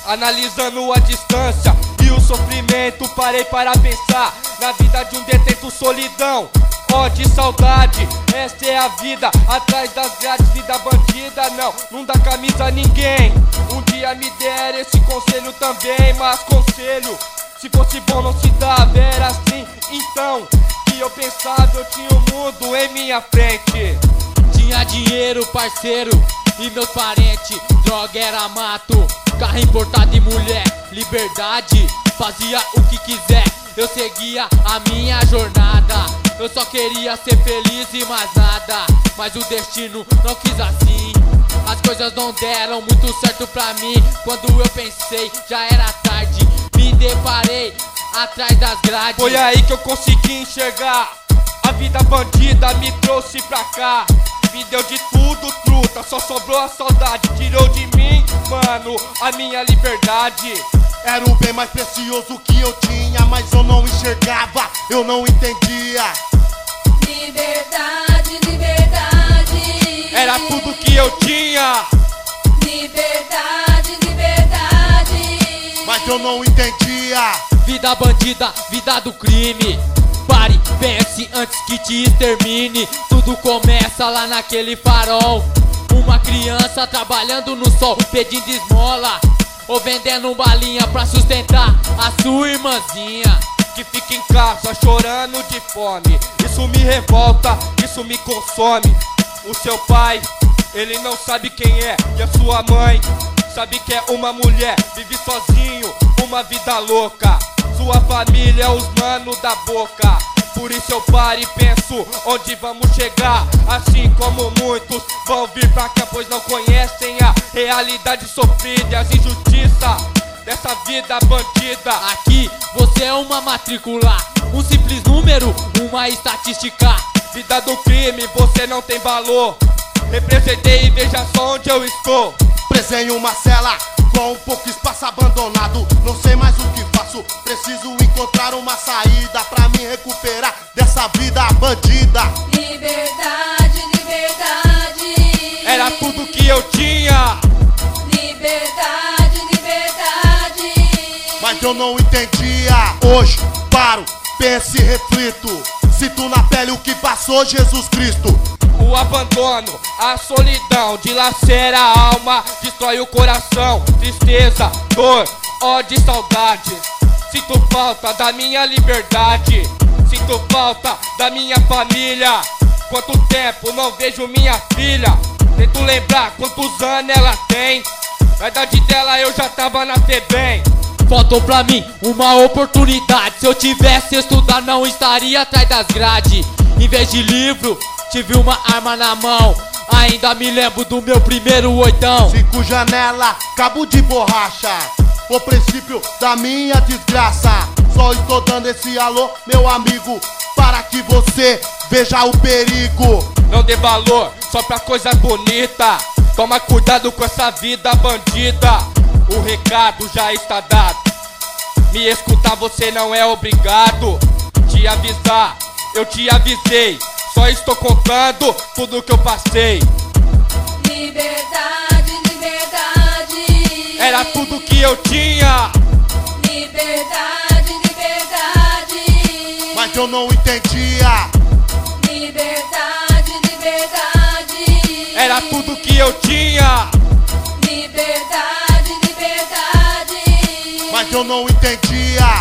Analisando a distância e o sofrimento, parei para pensar na vida de um detento, solidão, ódio e saudade. Esta é a vida, atrás das grades, vida bandida. Não dá camisa a ninguém. Um dia me deram esse conselho também, mas conselho, se fosse bom não se dava. Era assim então que eu pensava, eu tinha o mundo em minha frente. Tinha dinheiro, parceiro, e meus parentes. Droga era mato, carro importado e mulher. Liberdade, fazia o que quiser, eu seguia a minha jornada. Eu só queria ser feliz e mais nada, mas o destino não quis assim. As coisas não deram muito certo pra mim. Quando eu pensei, já era tarde. Me deparei atrás das grades. Foi aí que eu consegui enxergar. A vida bandida me trouxe pra cá. Me deu de tudo, truta, só sobrou a saudade. Tirou de mim, mano, a minha liberdade. Era o bem mais precioso que eu tinha, mas eu não enxergava, eu não entendia. Liberdade, liberdade. Era tudo que eu tinha. Liberdade, liberdade. Mas eu não entendia. Vida bandida, vida do crime. Pare, pense antes que te extermine. Tudo começa lá naquele farol. Uma criança trabalhando no sol, pedindo esmola ou vendendo balinha pra sustentar a sua irmãzinha que fica em casa chorando de fome. Isso me revolta, isso me consome. O seu pai, ele não sabe quem é. E a sua mãe sabe que é uma mulher. Vive sozinho, uma vida louca. Sua família é os manos da boca. Por isso eu paro e penso onde vamos chegar. Assim como muitos vão vir pra cá, pois não conhecem a realidade sofrida e as injustiças dessa vida bandida. Aqui você é uma matrícula, um simples número, uma estatística. Vida do crime, você não tem valor. Representei e veja só onde eu estou. Preso em uma cela com um pouco espaço abandonado. Não sei mais o que faço, preciso encontrar uma saída pra me recuperar dessa vida bandida. Liberdade, liberdade. Era tudo que eu tinha. Liberdade, liberdade. Mas eu não entendia. Hoje paro, penso e reflito. Sinto na pele o que passou Jesus Cristo. O abandono, a solidão dilacera a alma, destrói o coração. Tristeza, dor, ódio e saudade. Sinto falta da minha liberdade. Sinto falta da minha família. Quanto tempo não vejo minha filha. Tento lembrar quantos anos ela tem. Na idade dela eu já tava na FEBEM. Faltou pra mim uma oportunidade. Se eu tivesse estudado não estaria atrás das grades. Em vez de livro, tive uma arma na mão. Ainda me lembro do meu primeiro oitão. 5 janela, cabo de borracha. O princípio da minha desgraça. Só estou dando esse alô, meu amigo, para que você veja o perigo. Não dê valor só pra coisa bonita. Toma cuidado com essa vida bandida. O recado já está dado. Me escutar você não é obrigado. Te avisar, eu te avisei. Só estou contando tudo que eu passei. Liberdade, liberdade. Era tudo que eu tinha. Liberdade, liberdade. Mas eu não entendia. Liberdade, liberdade. Era tudo que eu tinha. Liberdade, liberdade. Mas eu não entendia.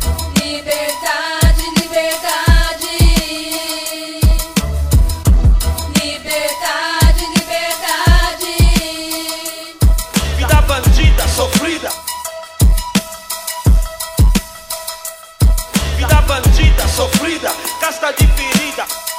Liberdade, liberdade. Liberdade, liberdade. Vida bandida, sofrida. Vida bandida, sofrida. Casta de ferida.